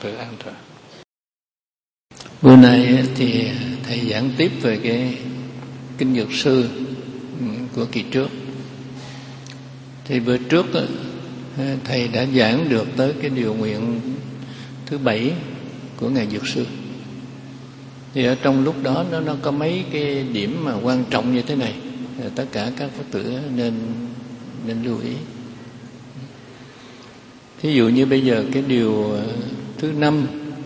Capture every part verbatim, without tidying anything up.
tử an toàn. Bữa nay thì thầy giảng tiếp về cái kinh Dược Sư của kỳ trước. Thì bữa trước thầy đã giảng được tới cái điều nguyện thứ bảy của ngài Dược Sư. Thì ở trong lúc đó nó nó có mấy cái điểm mà quan trọng như thế này, tất cả các Phật tử nên nên lưu ý. Thí dụ như bây giờ cái điều thứ năm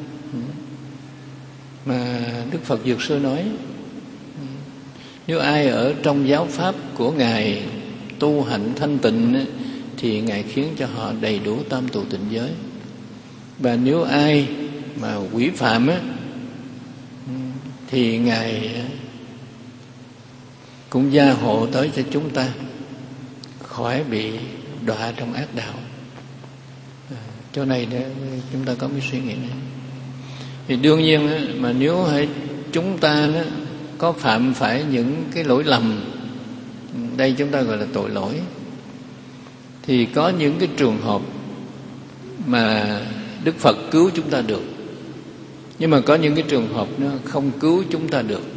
mà Đức Phật Dược Sư nói, nếu ai ở trong giáo pháp của ngài tu hạnh thanh tịnh thì ngài khiến cho họ đầy đủ tam tụ tịnh giới. Và nếu ai mà quỷ phạm á thì ngài cũng gia hộ tới cho chúng ta khỏi bị đọa trong ác đạo. À, chỗ này để chúng ta có cái suy nghĩ này. Thì đương nhiên á, mà nếu hay chúng ta đó có phạm phải những cái lỗi lầm, đây chúng ta gọi là tội lỗi, thì có những cái trường hợp mà Đức Phật cứu chúng ta được, nhưng mà có những cái trường hợp nó không cứu chúng ta được.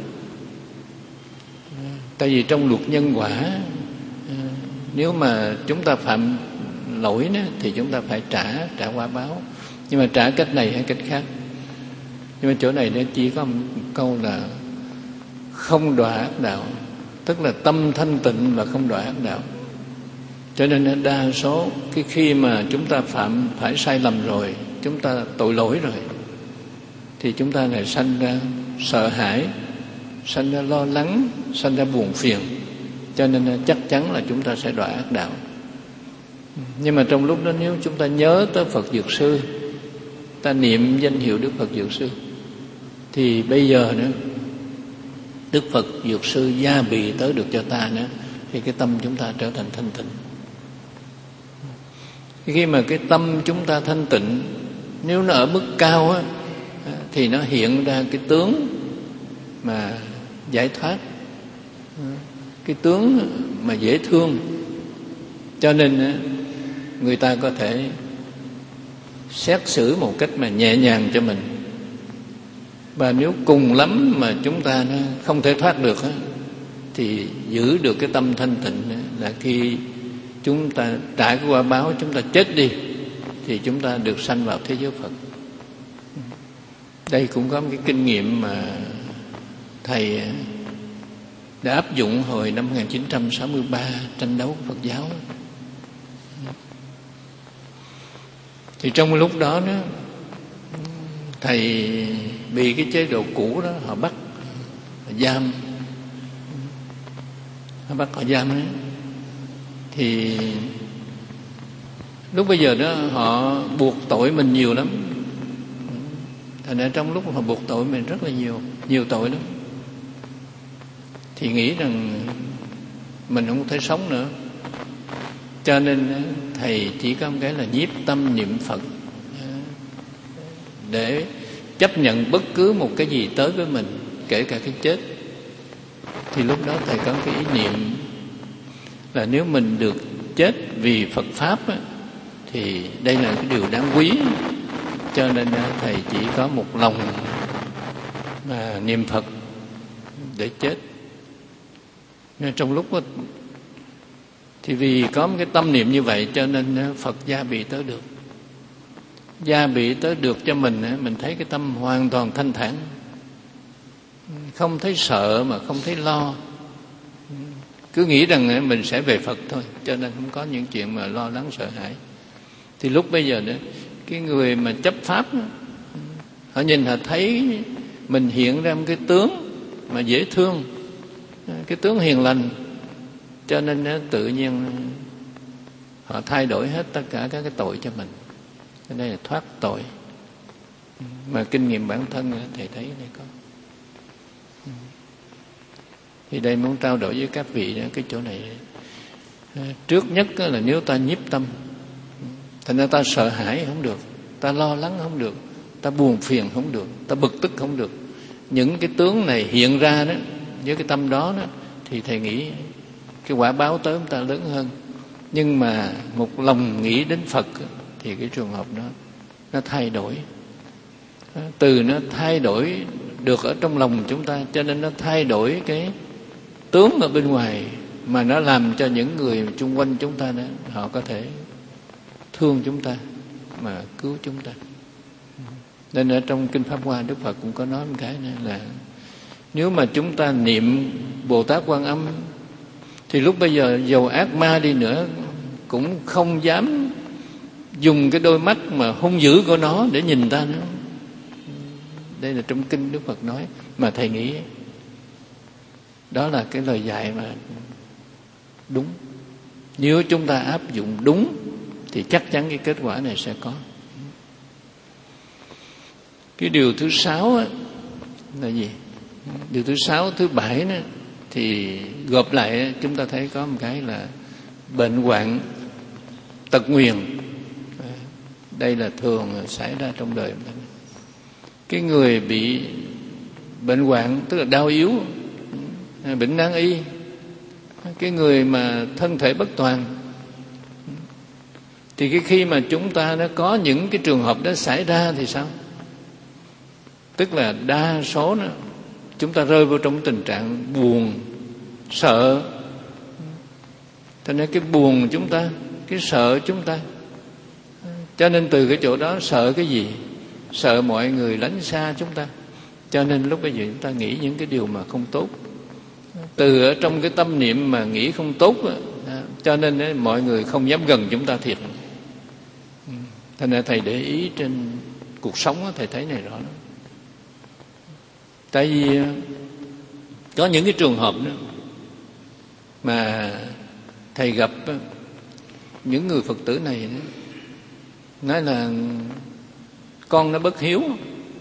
Tại vì trong luật nhân quả, nếu mà chúng ta phạm lỗi đó, thì chúng ta phải trả trả quả báo. Nhưng mà trả cách này hay cách khác. Nhưng mà chỗ này nó chỉ có một câu là không đọa ác đạo, tức là tâm thanh tịnh và không đọa ác đạo. Cho nên đa số cái khi mà chúng ta phạm phải sai lầm rồi, chúng ta tội lỗi rồi, thì chúng ta lại sanh ra sợ hãi, sanh ra lo lắng, sanh ra buồn phiền. Cho nên chắc chắn là chúng ta sẽ đọa ác đạo. Nhưng mà trong lúc đó nếu chúng ta nhớ tới Phật Dược Sư, ta niệm danh hiệu Đức Phật Dược Sư, thì bây giờ nữa Đức Phật Dược Sư gia bì tới được cho ta nữa, thì cái tâm chúng ta trở thành thanh tịnh. Khi mà cái tâm chúng ta thanh tịnh, nếu nó ở mức cao á, thì nó hiện ra cái tướng mà giải thoát, cái tướng mà dễ thương. Cho nên người ta có thể xét xử một cách mà nhẹ nhàng cho mình. Và nếu cùng lắm mà chúng ta không thể thoát được á, thì giữ được cái tâm thanh tịnh là khi chúng ta trả cái quả báo, chúng ta chết đi, thì chúng ta được sanh vào thế giới Phật. Đây cũng có một cái kinh nghiệm mà thầy đã áp dụng hồi năm một nghìn chín trăm sáu mươi ba tranh đấu Phật giáo. Thì trong lúc đó, đó thầy bị cái chế độ cũ đó họ bắt, họ giam, họ bắt họ giam đấy. Thì lúc bây giờ đó họ buộc tội mình nhiều lắm. Thành ra trong lúc họ buộc tội mình rất là nhiều, nhiều tội lắm. Thì nghĩ rằng mình không thể sống nữa. Cho nên thầy chỉ có một cái là nhiếp tâm niệm Phật, để chấp nhận bất cứ một cái gì tới với mình, kể cả cái chết. Thì lúc đó thầy có cái ý niệm là nếu mình được chết vì Phật Pháp á, thì đây là cái điều đáng quý. Cho nên thầy chỉ có một lòng mà niệm Phật để chết. Nên trong lúc đó, thì vì có một cái tâm niệm như vậy, cho nên Phật gia bị tới được. Gia bị tới được cho mình, mình thấy cái tâm hoàn toàn thanh thản, không thấy sợ mà không thấy lo, cứ nghĩ rằng mình sẽ về Phật thôi, cho nên không có những chuyện mà lo lắng sợ hãi. Thì lúc bây giờ đó, cái người mà chấp pháp, họ nhìn họ thấy mình hiện ra một cái tướng mà dễ thương, cái tướng hiền lành, cho nên tự nhiên họ thay đổi hết tất cả các cái tội cho mình. Đây là thoát tội. Mà kinh nghiệm bản thân thầy thấy đây có. Thì đây muốn trao đổi với các vị cái chỗ này. Trước nhất là nếu ta nhiếp tâm, thành ra ta sợ hãi không được, ta lo lắng không được, ta buồn phiền không được, ta bực tức không được. Những cái tướng này hiện ra đó, với cái tâm đó, đó thì thầy nghĩ cái quả báo tới chúng ta lớn hơn. Nhưng mà một lòng nghĩ đến Phật thì cái trường hợp đó nó thay đổi. Từ nó thay đổi được ở trong lòng chúng ta, cho nên nó thay đổi cái tướng ở bên ngoài, mà nó làm cho những người xung quanh chúng ta đó, họ có thể thương chúng ta mà cứu chúng ta. Nên ở trong Kinh Pháp Hoa, Đức Phật cũng có nói một cái này là nếu mà chúng ta niệm Bồ Tát Quan Âm thì lúc bây giờ dầu ác ma đi nữa cũng không dám dùng cái đôi mắt mà hung dữ của nó để nhìn ta nữa. Đây là trong kinh Đức Phật nói, mà thầy nghĩ đó là cái lời dạy mà đúng. Nếu chúng ta áp dụng đúng thì chắc chắn cái kết quả này sẽ có. Cái điều thứ sáu á, là gì? Điều thứ sáu, thứ bảy đó, thì gộp lại chúng ta thấy có một cái là bệnh hoạn, tật nguyền. Đây là thường xảy ra trong đời mình. Cái người bị bệnh hoạn tức là đau yếu, bệnh nan y, cái người mà thân thể bất toàn, thì cái khi mà chúng ta nó có những cái trường hợp đó xảy ra thì sao? Tức là đa số đó, chúng ta rơi vào trong tình trạng buồn, sợ. Cho nên cái buồn chúng ta, cái sợ chúng ta, cho nên từ cái chỗ đó sợ cái gì? Sợ mọi người lánh xa chúng ta. Cho nên lúc bây giờ chúng ta nghĩ những cái điều mà không tốt. Từ ở trong cái tâm niệm mà nghĩ không tốt đó, cho nên ấy, mọi người không dám gần chúng ta thiệt. Thành ra thầy để ý trên cuộc sống đó, thầy thấy này rõ lắm. Tại vì có những cái trường hợp đó mà thầy gặp những người Phật tử này đó, nói là con nó bất hiếu,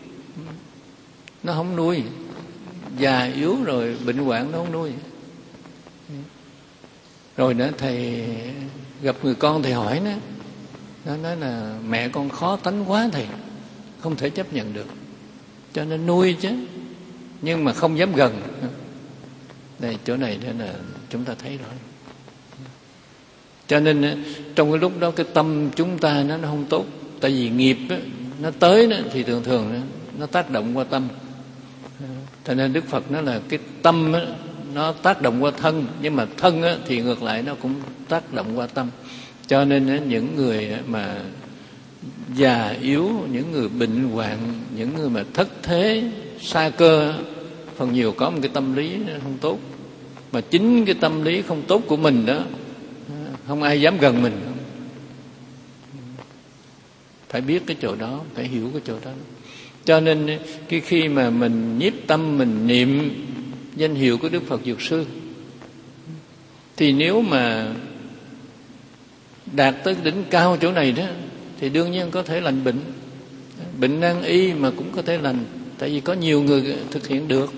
nó không nuôi, già yếu rồi bệnh hoạn nó không nuôi. Rồi đó thầy gặp người con, thầy hỏi nó, nó nói là mẹ con khó tánh quá thầy, không thể chấp nhận được, cho nên nuôi chứ, nhưng mà không dám gần. Đây chỗ này đó là chúng ta thấy rồi. Cho nên trong cái lúc đó cái tâm chúng ta nó nó không tốt. Tại vì nghiệp đó, nó tới đó, thì thường thường đó, nó tác động qua tâm. Cho nên Đức Phật nói là cái tâm đó, nó tác động qua thân, nhưng mà thân đó, thì ngược lại nó cũng tác động qua tâm. Cho nên đó, những người mà già yếu, những người bệnh hoạn, những người mà thất thế, sa cơ, phần nhiều có một cái tâm lý không tốt. Mà chính cái tâm lý không tốt của mình đó, không ai dám gần mình. Phải biết cái chỗ đó, phải hiểu cái chỗ đó. Cho nên cái khi mà mình nhiếp tâm, mình niệm danh hiệu của Đức Phật Dược Sư, thì nếu mà đạt tới đỉnh cao chỗ này đó, thì đương nhiên có thể lành bệnh. Bệnh nan y mà cũng có thể lành, tại vì có nhiều người thực hiện được.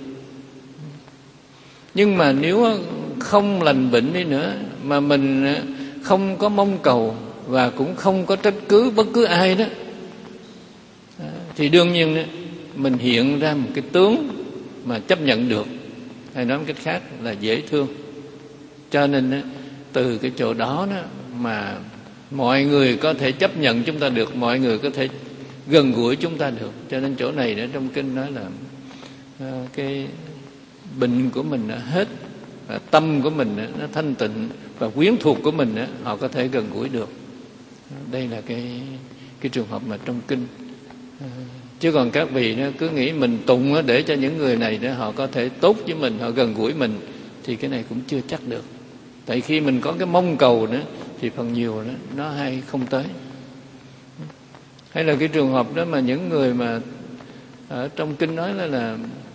Nhưng mà nếu không lành bệnh đi nữa, mà mình không có mong cầu và cũng không có trách cứ bất cứ ai đó, thì đương nhiên mình hiện ra một cái tướng mà chấp nhận được, hay nói một cách khác là dễ thương. Cho nên từ cái chỗ đó, đó mà mọi người có thể chấp nhận chúng ta được, mọi người có thể gần gũi chúng ta được. Cho nên chỗ này đó trong kinh nói là uh, cái bệnh của mình đã hết, và tâm của mình nó thanh tịnh, và quyến thuộc của mình họ có thể gần gũi được. Đây là cái cái trường hợp mà trong kinh. Chứ còn các vị nó cứ nghĩ mình tụng để cho những người này để họ có thể tốt với mình, họ gần gũi mình, thì cái này cũng chưa chắc được. Tại khi mình có cái mong cầu nữa thì phần nhiều đó, nó hay không tới. Hay là cái trường hợp đó mà những người mà ở trong kinh nói là, là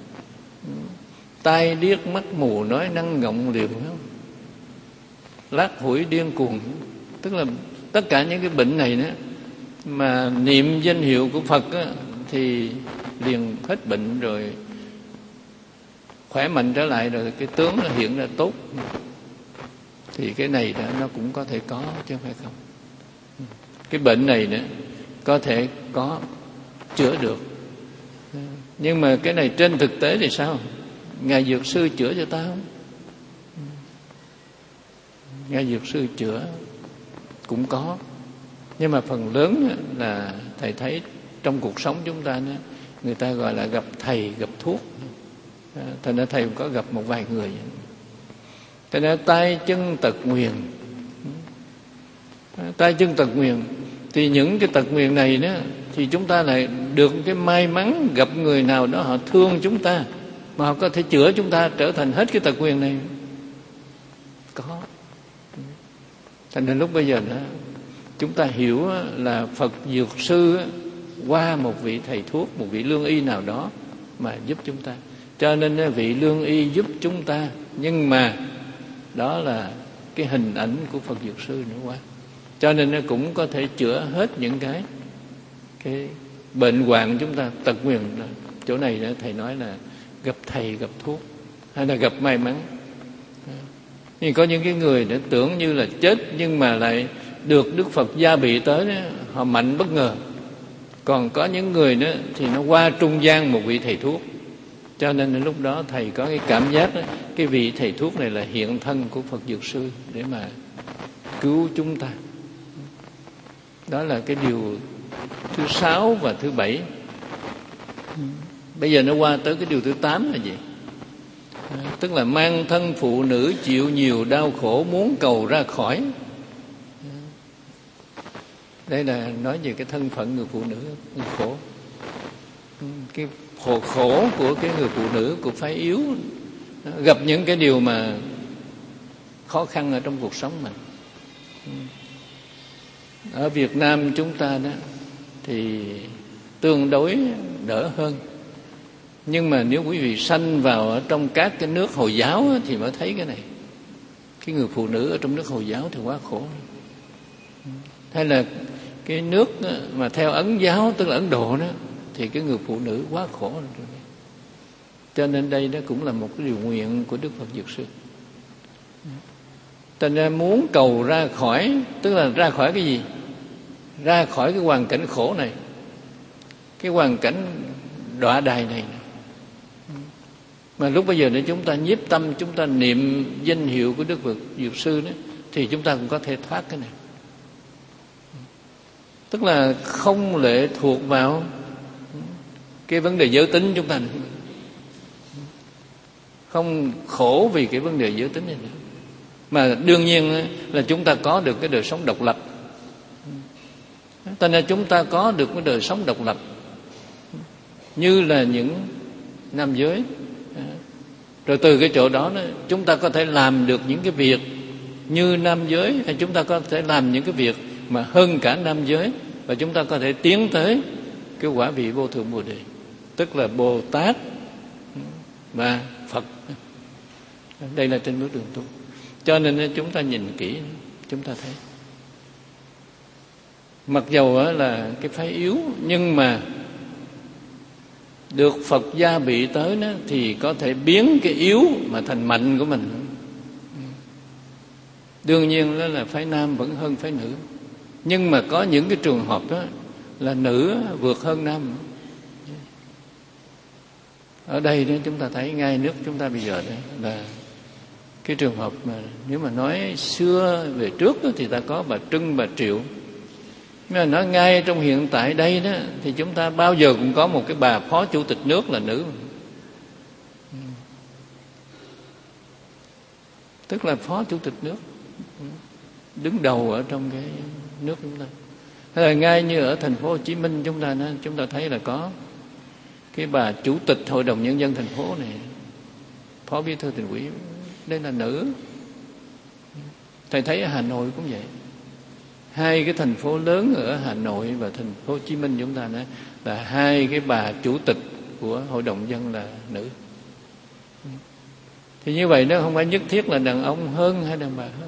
tai điếc mắt mù, nói năng ngọng liều, lát hủi điên cuồng. Tức là tất cả những cái bệnh này đó, mà niệm danh hiệu của Phật á, thì liền hết bệnh rồi, khỏe mạnh trở lại, rồi cái tướng nó hiện ra tốt. Thì cái này đó nó cũng có thể có, chứ không phải không. Cái bệnh này đó có thể có, chữa được. Nhưng mà cái này trên thực tế thì sao? Ngài Dược Sư chữa cho ta không? Ngài Dược Sư chữa cũng có. Nhưng mà phần lớn là thầy thấy trong cuộc sống chúng ta đó, người ta gọi là gặp thầy gặp thuốc. Thành ra thầy cũng có gặp một vài người. Thành ra tay chân tật nguyền, tay chân tật nguyền thì những cái tật nguyền này đó thì chúng ta lại được cái may mắn gặp người nào đó họ thương chúng ta mà họ có thể chữa chúng ta trở thành hết cái tật nguyền này. Có. Thành ra lúc bây giờ đó chúng ta hiểu là Phật Dược Sư qua một vị thầy thuốc, một vị lương y nào đó mà giúp chúng ta. Cho nên vị lương y giúp chúng ta, nhưng mà đó là cái hình ảnh của Phật Dược Sư nữa quá. Cho nên nó cũng có thể chữa hết những cái cái bệnh hoạn chúng ta, tật nguyền. Chỗ này đó, thầy nói là gặp thầy gặp thuốc hay là gặp may mắn. Nhưng có những cái người đã tưởng như là chết nhưng mà lại được Đức Phật gia bị tới đó, họ mạnh bất ngờ. Còn có những người đó thì nó qua trung gian một vị thầy thuốc. Cho nên lúc đó thầy có cái cảm giác đó, cái vị thầy thuốc này là hiện thân của Phật Dược Sư để mà cứu chúng ta. Đó là cái điều thứ sáu và thứ bảy. Bây giờ nó qua tới cái điều thứ tám là gì? Tức là mang thân phụ nữ chịu nhiều đau khổ muốn cầu ra khỏi. Đây là nói về cái thân phận người phụ nữ người khổ. Cái khổ khổ của cái người phụ nữ, của phái yếu, gặp những cái điều mà khó khăn ở trong cuộc sống mình. Ở Việt Nam chúng ta đó thì tương đối đỡ hơn. Nhưng mà nếu quý vị sanh vào ở trong các cái nước Hồi giáo thì mới thấy cái này. Cái người phụ nữ ở trong nước Hồi giáo thì quá khổ. Hay là cái nước mà theo Ấn giáo, tức là Ấn Độ đó, thì cái người phụ nữ quá khổ. Cho nên đây đó cũng là một cái điều nguyện của Đức Phật Dược Sư. Thành ra muốn cầu ra khỏi, tức là ra khỏi cái gì? Ra khỏi cái hoàn cảnh khổ này, cái hoàn cảnh đọa đày này. Mà lúc bây giờ để chúng ta nhiếp tâm, chúng ta niệm danh hiệu của Đức Phật Dược Sư đó, thì chúng ta cũng có thể thoát cái này. Tức là không lệ thuộc vào cái vấn đề giới tính chúng ta nữa. Không khổ vì cái vấn đề giới tính này nữa. Mà đương nhiên là chúng ta có được cái đời sống độc lập. Cho nên chúng ta có được cái đời sống độc lập như là những nam giới. Rồi từ cái chỗ đó chúng ta có thể làm được những cái việc như nam giới, hay chúng ta có thể làm những cái việc mà hơn cả nam giới, và chúng ta có thể tiến tới cái quả vị vô thượng Bồ Đề, tức là Bồ Tát và Phật. Đây là trên bước đường tu. Cho nên chúng ta nhìn kỹ, chúng ta thấy mặc dầu là cái phái yếu, nhưng mà được Phật gia bị tới đó, thì có thể biến cái yếu mà thành mạnh của mình. Đương nhiên đó là phái nam vẫn hơn phái nữ, nhưng mà có những cái trường hợp đó là nữ vượt hơn nam. Ở đây đó chúng ta thấy ngay nước chúng ta bây giờ đó là cái trường hợp mà nếu mà nói xưa về trước đó, thì ta có bà Trưng, bà Triệu. Nhưng mà nói ngay trong hiện tại đây đó thì chúng ta bao giờ cũng có một cái bà phó chủ tịch nước là nữ. Tức là phó chủ tịch nước đứng đầu ở trong cái nước chúng ta. Hay là ngay như ở thành phố Hồ Chí Minh chúng ta đó, chúng ta thấy là có cái bà chủ tịch Hội đồng Nhân dân thành phố này, phó bí thư tỉnh ủy, đây là nữ. Thầy thấy ở Hà Nội cũng vậy. Hai cái thành phố lớn ở Hà Nội và thành phố Hồ Chí Minh chúng ta đó là hai cái bà chủ tịch của Hội đồng dân là nữ. Thì như vậy nó không phải nhất thiết là đàn ông hơn hay đàn bà hơn.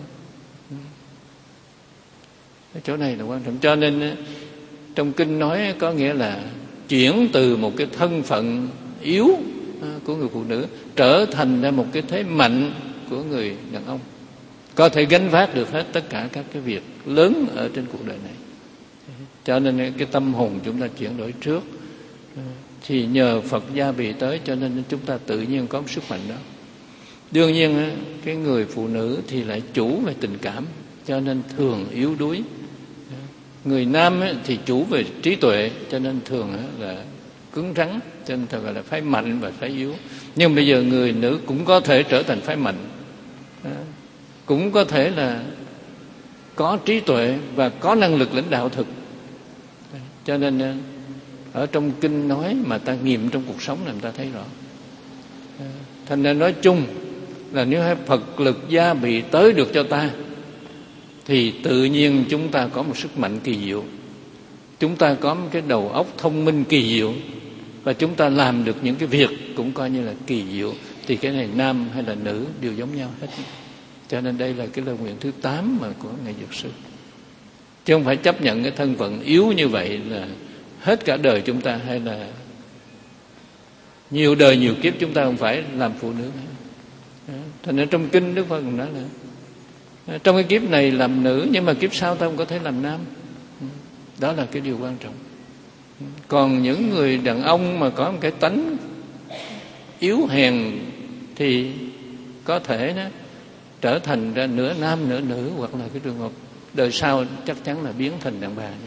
Cái chỗ này là quan trọng. Cho nên trong kinh nói có nghĩa là chuyển từ một cái thân phận yếu của người phụ nữ trở thành ra một cái thế mạnh của người đàn ông, có thể gánh vác được hết tất cả các cái việc lớn ở trên cuộc đời này. Cho nên cái tâm hồn chúng ta chuyển đổi trước, thì nhờ Phật gia bị tới, cho nên chúng ta tự nhiên có sức mạnh đó. Đương nhiên cái người phụ nữ thì lại chủ về tình cảm, cho nên thường yếu đuối. Người nam thì chủ về trí tuệ, cho nên thường là cứng rắn, cho nên ta gọi là phái mạnh và phái yếu. Nhưng bây giờ người nữ cũng có thể trở thành phái mạnh, cũng có thể là có trí tuệ và có năng lực lãnh đạo thực. Cho nên ở trong kinh nói mà ta nghiệm trong cuộc sống là người ta thấy rõ. Thành ra nói chung là nếu Phật lực gia bị tới được cho ta thì tự nhiên chúng ta có một sức mạnh kỳ diệu, chúng ta có một cái đầu óc thông minh kỳ diệu, và chúng ta làm được những cái việc cũng coi như là kỳ diệu. Thì cái này nam hay là nữ đều giống nhau hết. Cho nên đây là cái lời nguyện thứ tám mà của Ngài Dược Sư. Chứ không phải chấp nhận cái thân phận yếu như vậy là hết cả đời chúng ta, hay là nhiều đời nhiều kiếp chúng ta không phải làm phụ nữ. Thành ra trong kinh Đức Phật cũng nói là trong cái kiếp này làm nữ, nhưng mà kiếp sau ta không có thể làm nam. Đó là cái điều quan trọng. Còn những người đàn ông mà có một cái tánh yếu hèn thì có thể đó trở thành ra nửa nam nửa nữ, hoặc là cái trường hợp đời sau chắc chắn là biến thành đàn bà.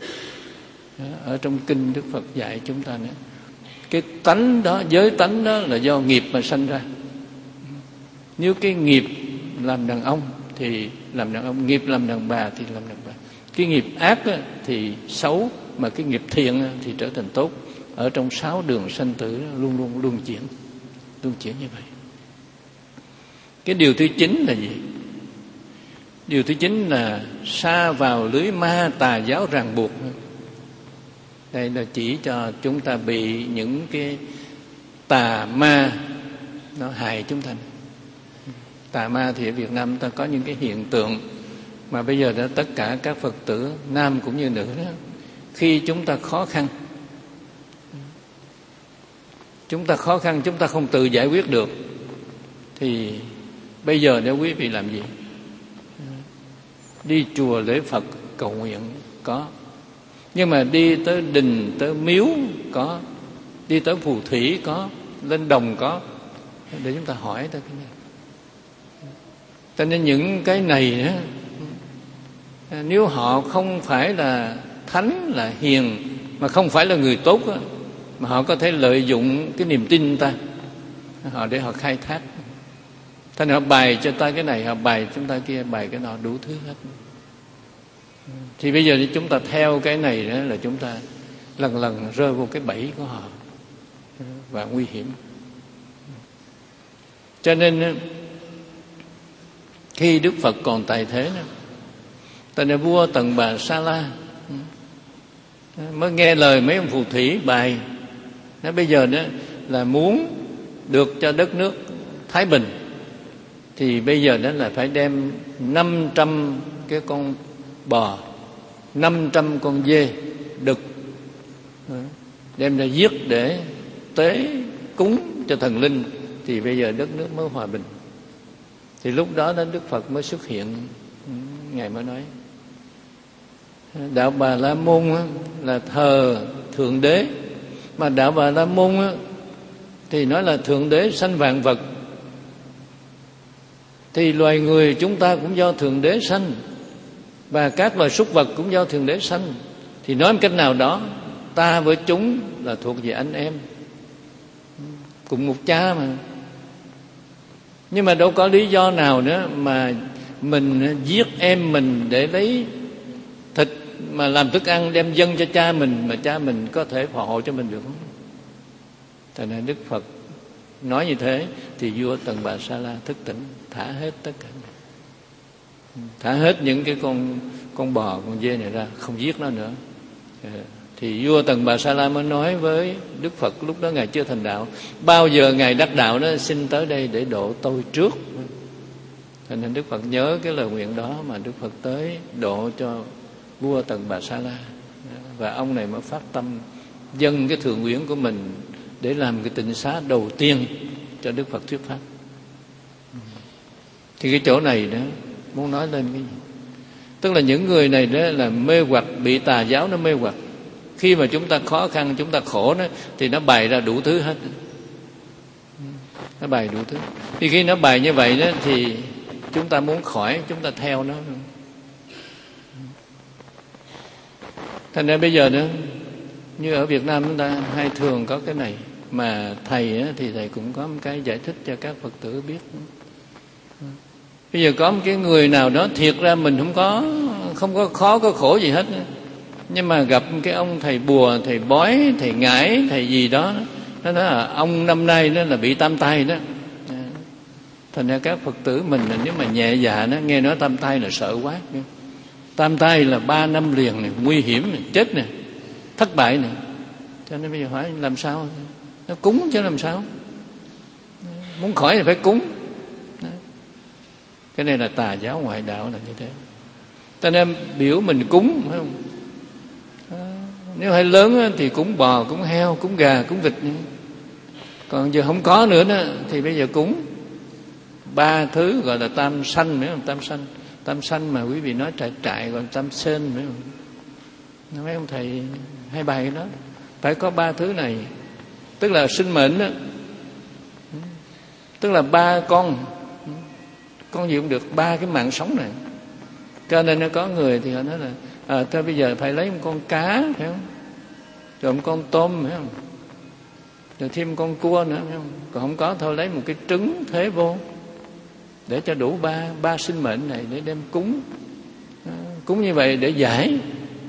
Ở trong kinh Đức Phật dạy chúng ta nữa, cái tánh đó, giới tánh đó là do nghiệp mà sanh ra. Nếu cái nghiệp làm đàn ông thì làm đàn ông, nghiệp làm đàn bà thì làm đàn bà. Cái nghiệp ác thì xấu, mà cái nghiệp thiện thì trở thành tốt. Ở trong sáu đường sanh tử luôn luôn luân chuyển, luân chuyển như vậy. Cái điều thứ chín là gì? Điều thứ chín là sa vào lưới ma tà giáo ràng buộc. Đây là chỉ cho chúng ta bị những cái tà ma nó hại chúng ta. Tà ma thì ở Việt Nam ta có những cái hiện tượng mà bây giờ đã tất cả các Phật tử nam cũng như nữ đó, khi chúng ta khó khăn, chúng ta khó khăn chúng ta không tự giải quyết được, thì bây giờ nếu quý vị làm gì? Đi chùa lễ Phật cầu nguyện có, nhưng mà đi tới đình tới miếu có, đi tới phù thủy có, lên đồng có, để chúng ta hỏi tới cái này. Cho nên những cái này đó, nếu họ không phải là thánh, là hiền, mà không phải là người tốt đó, mà họ có thể lợi dụng cái niềm tin ta, họ để họ khai thác. Thành họ bày cho ta cái này, họ bày chúng ta kia, bày cái nọ, đủ thứ hết. Thì bây giờ chúng ta theo cái này đó là chúng ta lần lần rơi vô cái bẫy của họ và nguy hiểm. Cho nên khi Đức Phật còn tại thế đó, tại nên vua Tần Bà Sa La mới nghe lời mấy ông phù thủy bài, nói bây giờ đó là muốn được cho đất nước thái bình, thì bây giờ đó là phải đem năm trăm cái con bò, năm trăm con dê đực đem ra giết để tế cúng cho thần linh, thì bây giờ đất nước mới hòa bình. Thì lúc đó đó Đức Phật mới xuất hiện. Ngài mới nói đạo Bà La Môn là thờ Thượng Đế, mà đạo Bà La Môn thì nói là Thượng Đế sanh vạn vật, thì loài người chúng ta cũng do Thượng Đế sanh, và các loài súc vật cũng do Thượng Đế sanh. Thì nói một cách nào đó, ta với chúng là thuộc về anh em, cùng một cha mà. Nhưng mà đâu có lý do nào nữa mà mình giết em mình để lấy thịt mà làm thức ăn đem dâng cho cha mình, mà cha mình có thể phò hộ cho mình được không? Thành ra Đức Phật nói như thế thì vua Tần Bà Sa La thức tỉnh, thả hết tất cả, thả hết những cái con con bò, con dê này ra, không giết nó nữa. Thì vua Tần Bà Sa La mới nói với Đức Phật, lúc đó Ngài chưa thành đạo, bao giờ Ngài đắc đạo đó xin tới đây để độ tôi trước. Cho nên Đức Phật nhớ cái lời nguyện đó mà Đức Phật tới độ cho vua Tần Bà Sa La, và ông này mới phát tâm dâng cái thượng uyển của mình để làm cái tịnh xá đầu tiên cho Đức Phật thuyết pháp. Thì cái chỗ này đó muốn nói lên cái gì? Tức là những người này đó là mê hoặc, bị tà giáo nó mê hoặc. Khi mà chúng ta khó khăn, chúng ta khổ đó, thì nó bày ra đủ thứ hết. Nó bày đủ thứ. Thì khi nó bày như vậy đó, thì chúng ta muốn khỏi, chúng ta theo nó. Thành ra bây giờ đó, Như ở Việt Nam chúng ta hay thường có cái này, mà thầy thì thầy cũng có một cái giải thích cho các Phật tử biết. Bây giờ có một cái người nào đó thiệt ra mình không có không có khó có khổ gì hết, nhưng mà gặp cái ông thầy bùa, thầy bói, thầy ngải, thầy gì đó, nó nói là ông năm nay nó là bị tam tai đó. Thành ra các Phật tử mình nếu mà nhẹ dạ nó nghe nói tam tai là sợ quá. Tam tai là ba năm liền này, nguy hiểm này, chết này, thất bại này. Cho nên bây giờ hỏi làm sao? Nó cúng chứ làm sao? Muốn khỏi thì phải cúng. Cái này là tà giáo ngoại đạo là như thế. Cho nên biểu mình cúng, phải không? Nếu hơi lớn thì cúng bò, cúng heo, cúng gà, cúng vịt. Còn giờ không có nữa đó, thì bây giờ cúng ba thứ gọi là tam sanh, phải không? Tam sanh, tam sanh mà quý vị nói trại trại gọi là tam sên, phải không? Mấy ông thầy hay bài cái đó, phải có ba thứ này, tức là sinh mệnh đó, tức là ba con, con gì cũng được, ba cái mạng sống này. Cho nên nó có người thì họ nói là à, thôi bây giờ phải lấy một con cá, phải không? Rồi một con tôm, phải không? Rồi thêm một con cua nữa, phải không? Còn không có thôi lấy một cái trứng thế vô, để cho đủ ba ba sinh mệnh này để đem cúng. À, cúng như vậy để giải.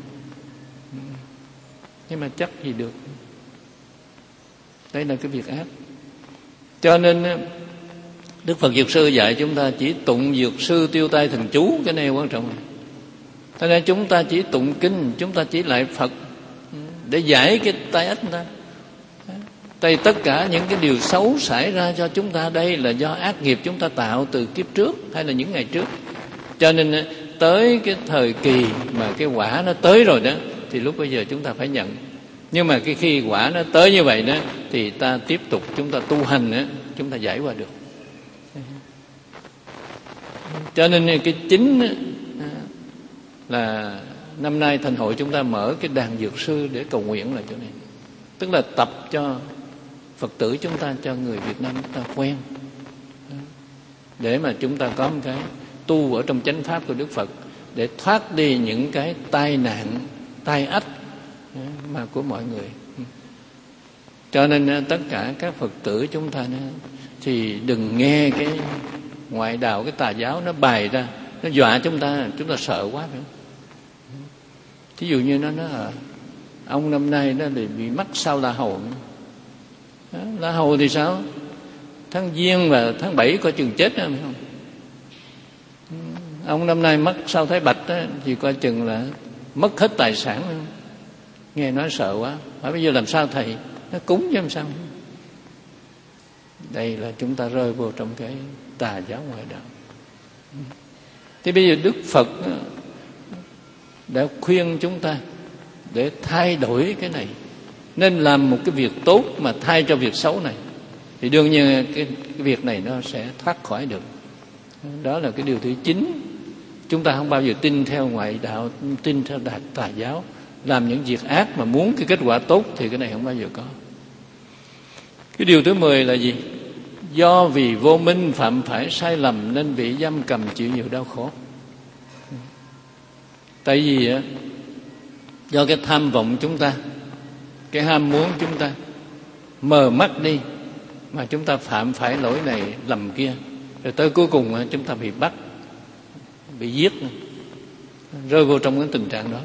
Nhưng mà chắc gì được. Đây là cái việc ác. Cho nên Đức Phật Dược Sư dạy chúng ta chỉ tụng Dược Sư Tiêu Tai Thần Chú, cái này quan trọng. Thế nên chúng ta chỉ tụng kinh, chúng ta chỉ lại Phật để giải cái tai ách người ta. Tại tất cả những cái điều xấu xảy ra cho chúng ta đây là do ác nghiệp chúng ta tạo từ kiếp trước hay là những ngày trước. Cho nên tới cái thời kỳ mà cái quả nó tới rồi đó, thì lúc bây giờ chúng ta phải nhận. Nhưng mà cái khi quả nó tới như vậy đó, thì ta tiếp tục chúng ta tu hành đó, chúng ta giải qua được. Cho nên cái chính là năm nay Thành hội chúng ta mở cái đàn dược sư để cầu nguyện là chỗ này. Tức là tập cho Phật tử chúng ta, cho người Việt Nam chúng ta quen, để mà chúng ta có một cái tu ở trong chánh pháp của Đức Phật, để thoát đi những cái tai nạn, tai ách mà của mọi người. Cho nên tất cả các Phật tử chúng ta thì đừng nghe cái ngoại đạo, cái tà giáo nó bày ra, nó dọa chúng ta, chúng ta sợ quá, phải không? Thí dụ như nó nói là ông năm nay nó bị mắc sao La Hầu. Đó, La Hầu thì sao? Tháng Giêng và tháng bảy có chừng chết đó, phải không? Ông năm nay mắc sao Thái Bạch đó, thì coi chừng là mất hết tài sản, phải không? Nghe nói sợ quá. Hỏi bây giờ làm sao thầy? Nó cúng chứ làm sao? Đây là chúng ta rơi vô trong cái tà giáo ngoại đạo. Thì bây giờ Đức Phật đã khuyên chúng ta để thay đổi cái này, nên làm một cái việc tốt mà thay cho việc xấu này, thì đương nhiên cái, cái việc này nó sẽ thoát khỏi được. Đó là cái điều thứ chín. Chúng ta không bao giờ tin theo ngoại đạo, tin theo tà, tà giáo, làm những việc ác mà muốn cái kết quả tốt, thì cái này không bao giờ có. Cái điều thứ mười là gì? Do vì vô minh phạm phải sai lầm nên bị giam cầm chịu nhiều đau khổ. Tại vì do cái tham vọng chúng ta, cái ham muốn chúng ta mờ mắt đi, mà chúng ta phạm phải lỗi này lầm kia, rồi tới cuối cùng chúng ta bị bắt, bị giết, rơi vô trong cái tình trạng đó.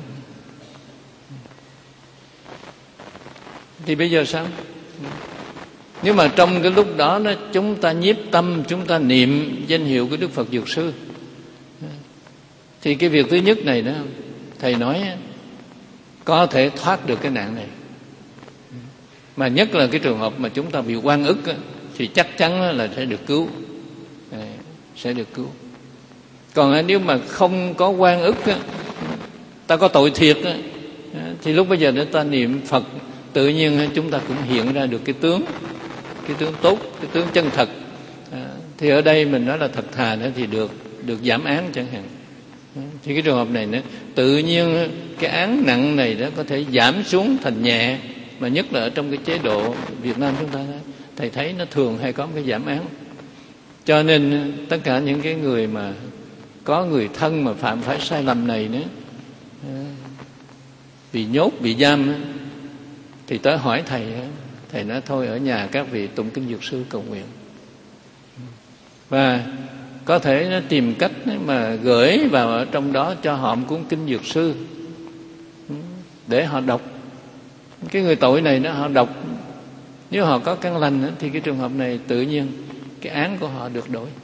Thì bây giờ sao? Nhưng mà trong cái lúc đó, đó chúng ta nhiếp tâm, chúng ta niệm danh hiệu của Đức Phật Dược Sư, thì cái việc thứ nhất này đó, thầy nói có thể thoát được cái nạn này. Mà nhất là cái trường hợp mà chúng ta bị oan ức á, thì chắc chắn là sẽ được cứu, sẽ được cứu. Còn nếu mà không có oan ức á, ta có tội thiệt á, thì lúc bây giờ để ta niệm Phật, tự nhiên chúng ta cũng hiện ra được cái tướng, cái tướng tốt, cái tướng chân thật. À, thì ở đây mình nói là thật thà nữa thì được được giảm án chẳng hạn. Thì cái trường hợp này nữa, tự nhiên cái án nặng này đó có thể giảm xuống thành nhẹ, mà nhất là ở trong cái chế độ Việt Nam chúng ta đó, thầy thấy nó thường hay có một cái giảm án. Cho nên tất cả những cái người mà có người thân mà phạm phải sai lầm này nữa, bị nhốt, bị giam, Thì tới hỏi thầy, thầy nói thôi ở nhà các vị tụng kinh Dược Sư cầu nguyện. Và có thể nó tìm cách mà gửi vào ở trong đó cho họ một cuốn kinh Dược Sư để họ đọc. Cái người tội này nó họ đọc, nếu họ có căn lành thì cái trường hợp này tự nhiên cái án của họ được đổi.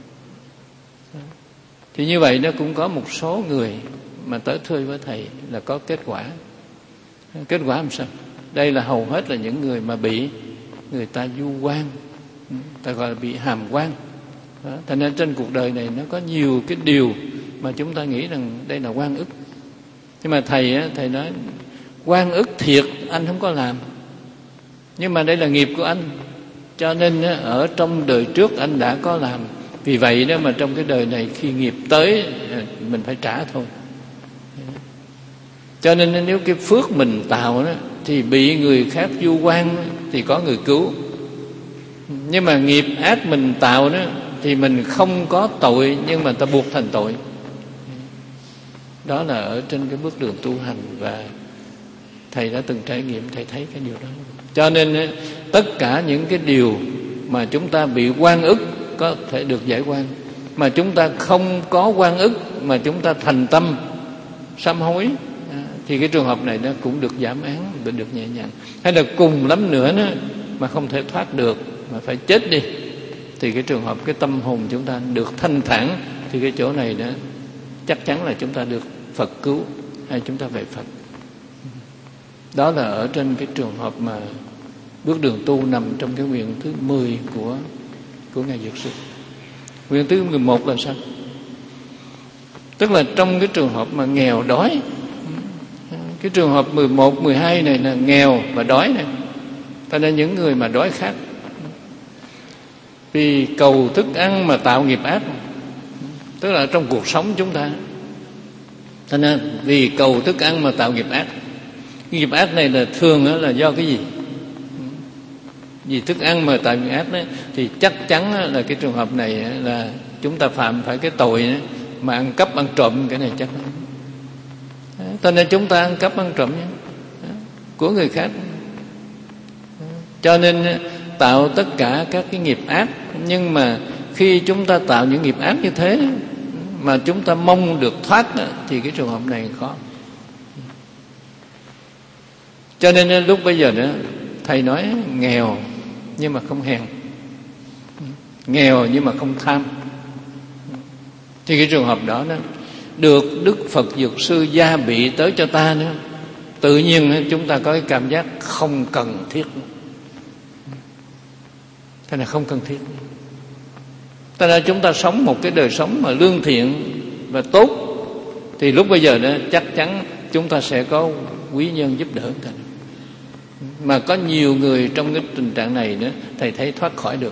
Thì như vậy nó cũng có một số người mà tới thưa với thầy là có kết quả. Kết quả làm sao? Đây là hầu hết là những người mà bị người ta du quan, ta gọi là bị hàm quan. Đó. Thành ra trên cuộc đời này nó có nhiều cái điều mà chúng ta nghĩ rằng đây là oan ức. Nhưng mà thầy á, thầy nói oan ức thiệt anh không có làm, nhưng mà đây là nghiệp của anh, cho nên á, ở trong đời trước anh đã có làm. Vì vậy đó mà trong cái đời này khi nghiệp tới mình phải trả thôi. Cho nên nếu cái phước mình tạo đó thì bị người khác vu oan thì có người cứu. Nhưng mà nghiệp ác mình tạo đó thì mình không có tội, nhưng mà ta buộc thành tội. Đó là ở trên cái bước đường tu hành, và thầy đã từng trải nghiệm, thầy thấy cái điều đó. Cho nên tất cả những cái điều mà chúng ta bị oan ức có thể được giải oan, mà chúng ta không có oan ức mà chúng ta thành tâm sám hối thì cái trường hợp này nó cũng được giảm án, được nhẹ nhàng. Hay là cùng lắm nữa đó, mà không thể thoát được mà phải chết đi, thì cái trường hợp cái tâm hồn chúng ta được thanh thản, thì cái chỗ này đó chắc chắn là chúng ta được Phật cứu, hay chúng ta về Phật. Đó là ở trên cái trường hợp mà bước đường tu nằm trong cái nguyện thứ mười của của Ngài Dược Sư. Nguyện thứ mười một là sao? Tức là trong cái trường hợp mà nghèo đói, cái trường hợp mười một, mười hai này là nghèo và đói này. Cho nên những người mà đói khát vì cầu thức ăn mà tạo nghiệp ác, tức là trong cuộc sống chúng ta. Cho nên vì cầu thức ăn mà tạo nghiệp ác. Cái nghiệp ác này là thường là do cái gì? Vì thức ăn mà tạo nghiệp ác đó, thì chắc chắn là cái trường hợp này là chúng ta phạm phải cái tội đó, mà ăn cắp ăn trộm, cái này chắc. Cho nên chúng ta ăn cắp ăn trộm của người khác. Cho nên tạo tất cả các cái nghiệp ác. Nhưng mà khi chúng ta tạo những nghiệp ác như thế mà chúng ta mong được thoát, thì cái trường hợp này khó. Cho nên lúc bây giờ đó thầy nói nghèo nhưng mà không hèn, nghèo nhưng mà không tham, thì cái trường hợp đó đó được Đức Phật Dược Sư gia bị tới cho ta nữa, tự nhiên chúng ta có cái cảm giác không cần thiết. Thế là không cần thiết. Thế là chúng ta sống một cái đời sống mà lương thiện và tốt, thì lúc bây giờ đó chắc chắn chúng ta sẽ có quý nhân giúp đỡ cả. Mà có nhiều người trong cái tình trạng này nữa thầy thấy thoát khỏi được.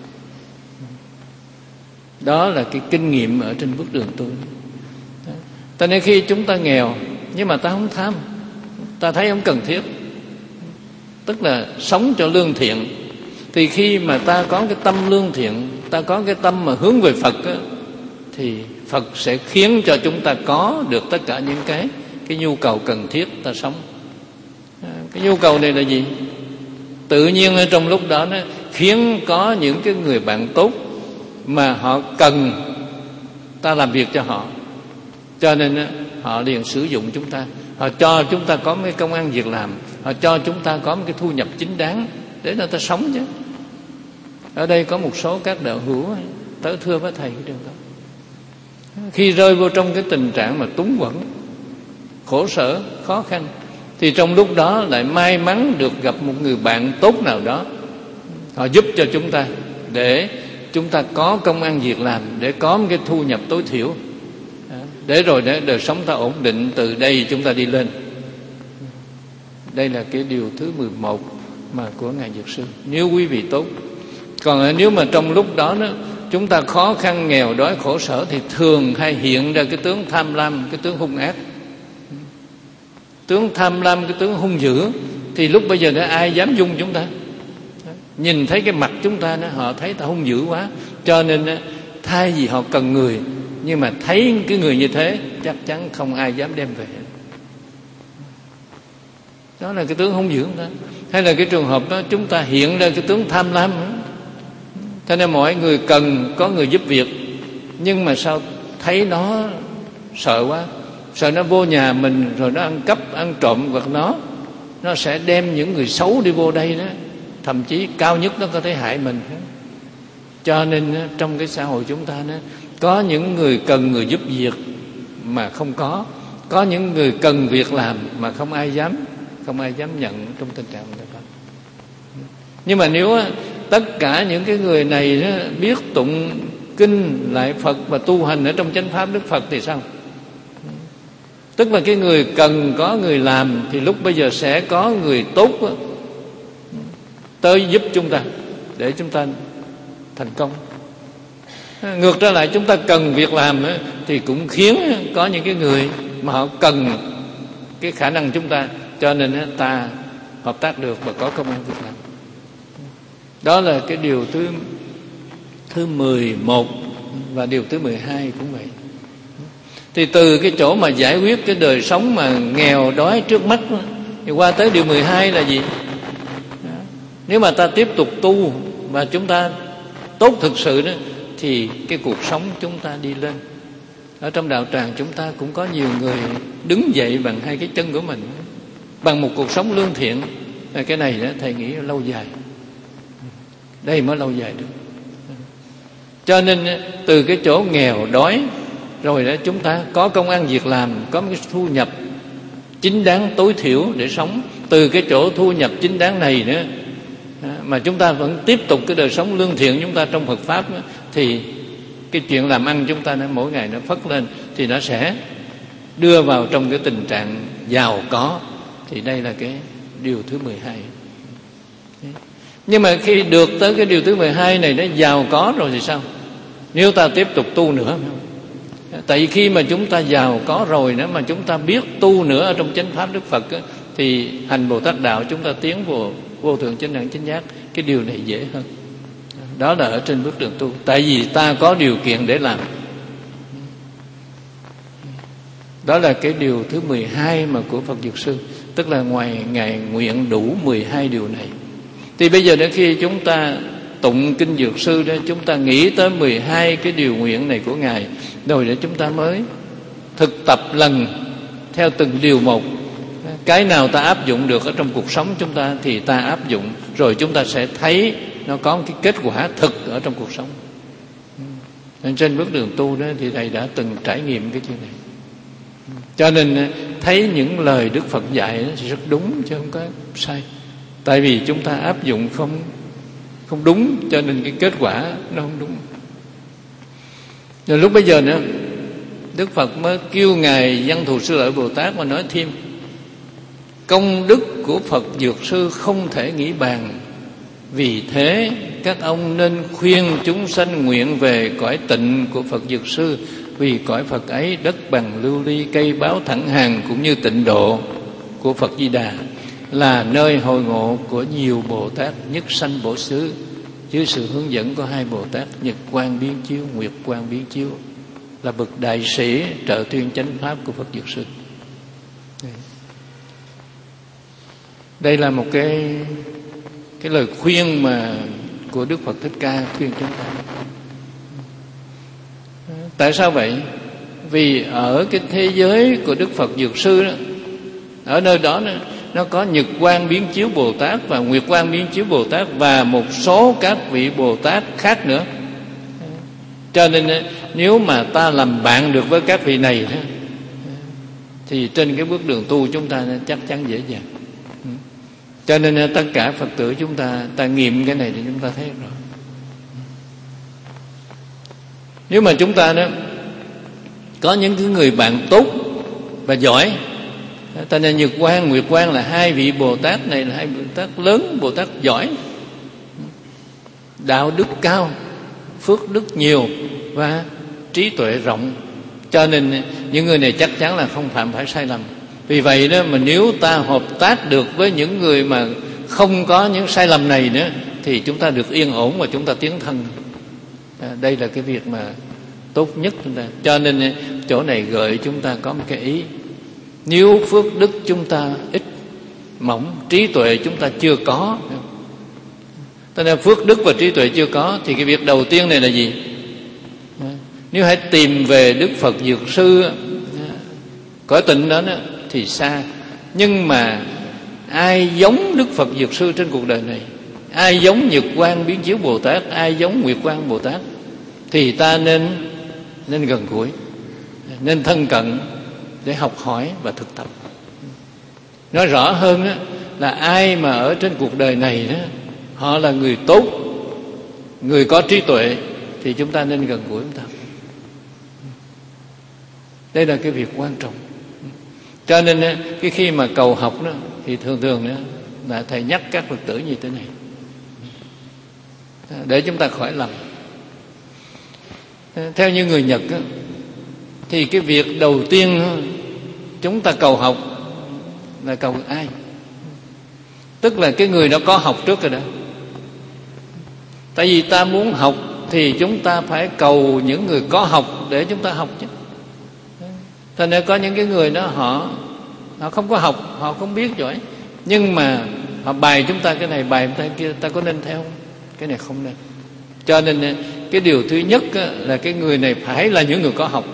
Đó là cái kinh nghiệm ở trên bước đường tu. Cho nên khi chúng ta nghèo nhưng mà ta không tham, ta thấy không cần thiết, tức là sống cho lương thiện, thì khi mà ta có cái tâm lương thiện, ta có cái tâm mà hướng về Phật á, thì Phật sẽ khiến cho chúng ta có được tất cả những cái cái nhu cầu cần thiết ta sống. Cái nhu cầu này là gì? Tự nhiên ở trong lúc đó nó khiến có những cái người bạn tốt mà họ cần ta làm việc cho họ, cho nên họ liền sử dụng chúng ta, họ cho chúng ta có một cái công ăn việc làm, họ cho chúng ta có một cái thu nhập chính đáng để người ta sống chứ. Ở đây có một số các đạo hữu tới thưa với thầy cái điều đó, khi rơi vô trong cái tình trạng mà túng quẫn, khổ sở, khó khăn, thì trong lúc đó lại may mắn được gặp một người bạn tốt nào đó, họ giúp cho chúng ta để chúng ta có công ăn việc làm, để có một cái thu nhập tối thiểu, để rồi để đời sống ta ổn định, từ đây chúng ta đi lên. Đây là cái điều thứ mười một mà của Ngài Dược Sư, nếu quý vị tốt. Còn nếu mà trong lúc đó, đó chúng ta khó khăn, nghèo đói, khổ sở, thì thường hay hiện ra cái tướng tham lam, cái tướng hung ác. Tướng tham lam, cái tướng hung dữ, thì lúc bây giờ đó ai dám dung chúng ta? Nhìn thấy cái mặt chúng ta đó, họ thấy ta hung dữ quá, cho nên thay vì họ cần người, nhưng mà thấy cái người như thế chắc chắn không ai dám đem về. Đó là cái tướng hung dữ ta. Hay là cái trường hợp đó chúng ta hiện ra cái tướng tham lam nữa. Cho nên mọi người cần có người giúp việc, nhưng mà sao thấy nó sợ quá, sợ nó vô nhà mình rồi nó ăn cắp ăn trộm, hoặc nó nó sẽ đem những người xấu đi vô đây đó, thậm chí cao nhất nó có thể hại mình. Cho nên trong cái xã hội chúng ta đó, có những người cần người giúp việc mà không có, có những người cần việc làm mà không ai dám không ai dám nhận trong tình trạng này. Nhưng mà nếu tất cả những cái người này đó biết tụng kinh lại Phật và tu hành ở trong chánh pháp Đức Phật thì sao? Tức là cái người cần có người làm, thì lúc bây giờ sẽ có người tốt tới giúp chúng ta để chúng ta thành công. Ngược trở lại, chúng ta cần việc làm thì cũng khiến có những cái người mà họ cần cái khả năng chúng ta, cho nên ta hợp tác được và có công ăn việc làm. Đó là cái điều thứ thứ mười một, và điều thứ mười hai cũng vậy. Thì từ cái chỗ mà giải quyết cái đời sống mà nghèo đói trước mắt thì qua tới điều mười hai là gì? Nếu mà ta tiếp tục tu và chúng ta tốt thực sự đó, thì cái cuộc sống chúng ta đi lên. Ở trong đạo tràng chúng ta cũng có nhiều người đứng dậy bằng hai cái chân của mình, bằng một cuộc sống lương thiện. Cái này đó thầy nghĩ lâu dài, đây mới lâu dài được. Cho nên từ cái chỗ nghèo đói rồi đó, chúng ta có công ăn việc làm, có một cái thu nhập chính đáng tối thiểu để sống. Từ cái chỗ thu nhập chính đáng này nữa mà chúng ta vẫn tiếp tục cái đời sống lương thiện chúng ta trong Phật pháp nữa, thì cái chuyện làm ăn chúng ta nó mỗi ngày nó phất lên, thì nó sẽ đưa vào trong cái tình trạng giàu có. Thì đây là cái điều thứ mười hai. Nhưng mà khi được tới cái điều thứ mười hai này, nó giàu có rồi thì sao? Nếu ta tiếp tục tu nữa, tại vì khi mà chúng ta giàu có rồi nữa mà chúng ta biết tu nữa ở trong chánh pháp Đức Phật á, thì hành Bồ Tát đạo chúng ta tiến vào vô thượng chánh đẳng chánh giác, cái điều này dễ hơn. Đó là ở trên bước đường tu, tại vì ta có điều kiện để làm. Đó là cái điều thứ mười hai mà của Phật Dược Sư. Tức là ngoài Ngài nguyện đủ mười hai điều này, thì bây giờ đến khi chúng ta tụng kinh Dược Sư đó, chúng ta nghĩ tới mười hai cái điều nguyện này của Ngài, rồi để chúng ta mới thực tập lần theo từng điều một. Cái nào ta áp dụng được ở trong cuộc sống chúng ta thì ta áp dụng, rồi chúng ta sẽ thấy nó có cái kết quả thực ở trong cuộc sống. Nên trên bước đường tu đó thì thầy đã từng trải nghiệm cái chuyện này, cho nên thấy những lời Đức Phật dạy thì rất đúng chứ không có sai. Tại vì chúng ta áp dụng không không đúng, cho nên cái kết quả nó không đúng. Rồi lúc bây giờ nữa, Đức Phật mới kêu Ngài Văn Thù Sư Lợi Bồ Tát mà nói thêm: công đức của Phật Dược Sư không thể nghĩ bàn, vì thế các ông nên khuyên chúng sanh nguyện về cõi tịnh của Phật Dược Sư, vì cõi Phật ấy đất bằng lưu ly, cây báo thẳng hàng, cũng như tịnh độ của Phật Di Đà là nơi hội ngộ của nhiều Bồ Tát nhất sanh bổ xứ, dưới sự hướng dẫn của hai Bồ Tát Nhật Quang Biến Chiếu, Nguyệt Quang Biến Chiếu, là bậc đại sĩ trợ tuyên chánh pháp của Phật Dược Sư. Đây là một cái cái lời khuyên mà của Đức Phật Thích Ca khuyên chúng ta. Tại sao vậy? Vì ở cái thế giới của Đức Phật Dược Sư đó, ở nơi đó nó, nó có Nhật Quang Biến Chiếu Bồ Tát và Nguyệt Quang Biến Chiếu Bồ Tát và một số các vị Bồ Tát khác nữa. Cho nên nếu mà ta làm bạn được với các vị này thì trên cái bước đường tu chúng ta chắc chắn dễ dàng. Cho nên tất cả Phật tử chúng ta ta nghiệm cái này thì chúng ta thấy rồi. Nếu mà chúng ta đó có những cái người bạn tốt và giỏi, ta nên Nhật Quang, Nguyệt Quang là hai vị Bồ Tát này là hai Bồ Tát lớn, Bồ Tát giỏi, đạo đức cao, phước đức nhiều và trí tuệ rộng. Cho nên những người này chắc chắn là không phạm phải sai lầm. Vì vậy đó mà nếu ta hợp tác được với những người mà không có những sai lầm này nữa thì chúng ta được yên ổn và chúng ta tiến thân. À, đây là cái việc mà tốt nhất chúng ta. Cho nên chỗ này gợi chúng ta có một cái ý: nếu phước đức chúng ta ít mỏng, trí tuệ chúng ta chưa có. Cho nên phước đức và trí tuệ chưa có thì cái việc đầu tiên này là gì? Nếu hãy tìm về Đức Phật Dược Sư, cõi tịnh đó thì xa. Nhưng mà ai giống Đức Phật Dược Sư trên cuộc đời này, ai giống Nhật Quang Biến Chiếu Bồ Tát, ai giống Nguyệt Quang Bồ Tát, thì ta nên nên gần gũi, nên thân cận để học hỏi và thực tập. Nói rõ hơn đó, là ai mà ở trên cuộc đời này đó, họ là người tốt, người có trí tuệ, thì chúng ta nên gần gũi chúng ta. Đây là cái việc quan trọng. Cho nên cái khi mà cầu học đó, thì thường thường đó, là thầy nhắc các Phật tử như thế này để chúng ta khỏi lầm. Theo như người Nhật đó, thì cái việc đầu tiên chúng ta cầu học là cầu ai? Tức là cái người đó có học trước rồi đó. Tại vì ta muốn học thì chúng ta phải cầu những người có học để chúng ta học chứ. Thành ra có những cái người đó họ họ không có học, họ không biết giỏi, nhưng mà họ bày chúng ta cái này, bày chúng ta cái kia, ta có nên theo không? Cái này không nên. Cho nên cái điều thứ nhất là cái người này phải là những người có học.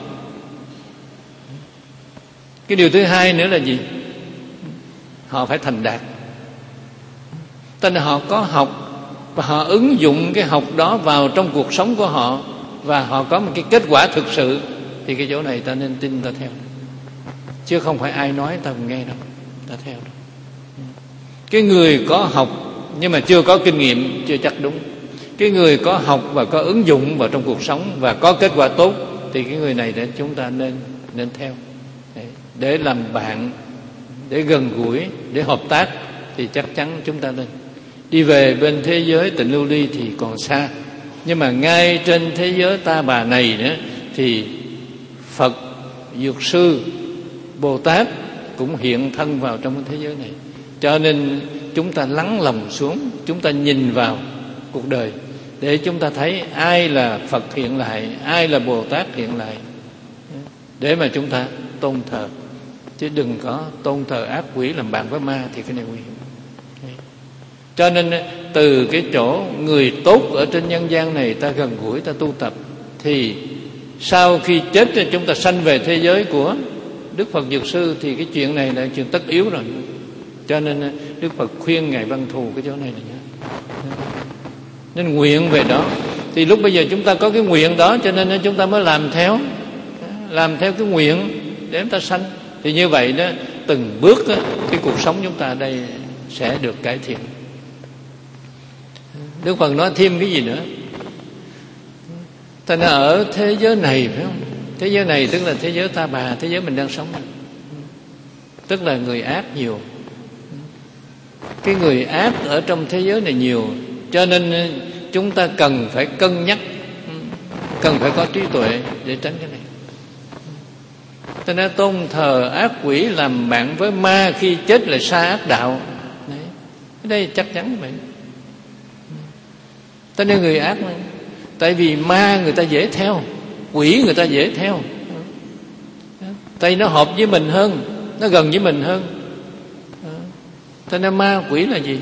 Cái điều thứ hai nữa là gì? Họ phải thành đạt. Tức là họ có học và họ ứng dụng cái học đó vào trong cuộc sống của họ, và họ có một cái kết quả thực sự, thì cái chỗ này ta nên tin, ta theo. Chứ không phải ai nói ta không nghe đâu, ta theo đâu. Cái người có học nhưng mà chưa có kinh nghiệm chưa chắc đúng. Cái người có học và có ứng dụng vào trong cuộc sống và có kết quả tốt, thì cái người này để chúng ta nên nên theo, để, để làm bạn, để gần gũi, để hợp tác, thì chắc chắn chúng ta nên. Đi về bên thế giới tịnh lưu ly thì còn xa, nhưng mà ngay trên thế giới ta bà này nữa, thì Phật Dược Sư Bồ Tát cũng hiện thân vào trong cái thế giới này. Cho nên chúng ta lắng lòng xuống, chúng ta nhìn vào cuộc đời để chúng ta thấy ai là Phật hiện lại, ai là Bồ Tát hiện lại, để mà chúng ta tôn thờ. Chứ đừng có tôn thờ ác quỷ làm bạn với ma, thì cái này nguy hiểm. Cho nên từ cái chỗ người tốt ở trên nhân gian này ta gần gũi, ta tu tập, thì sau khi chết chúng ta sanh về thế giới của Đức Phật Dược Sư, thì cái chuyện này là chuyện tất yếu rồi. Cho nên Đức Phật khuyên Ngài Văn Thù cái chỗ này này nhé. Nên nguyện về đó. Thì lúc bây giờ chúng ta có cái nguyện đó, cho nên chúng ta mới làm theo, làm theo cái nguyện để chúng ta sanh. Thì như vậy đó, từng bước đó, cái cuộc sống chúng ta ở đây sẽ được cải thiện. Đức Phật nói thêm cái gì nữa? Ta nói ở thế giới này, phải không? Thế giới này tức là thế giới ta bà, thế giới mình đang sống, tức là người ác nhiều. Cái người ác ở trong thế giới này nhiều, cho nên chúng ta cần phải cân nhắc, cần phải có trí tuệ để tránh cái này. Ta nói tôn thờ ác quỷ làm bạn với ma, khi chết là sa ác đạo. Đấy. Cái đây chắc chắn vậy. Ta nói người ác mà. Tại vì ma người ta dễ theo, quỷ người ta dễ theo. Tại vì nó hợp với mình hơn, nó gần với mình hơn. Ta nói ma quỷ là gì?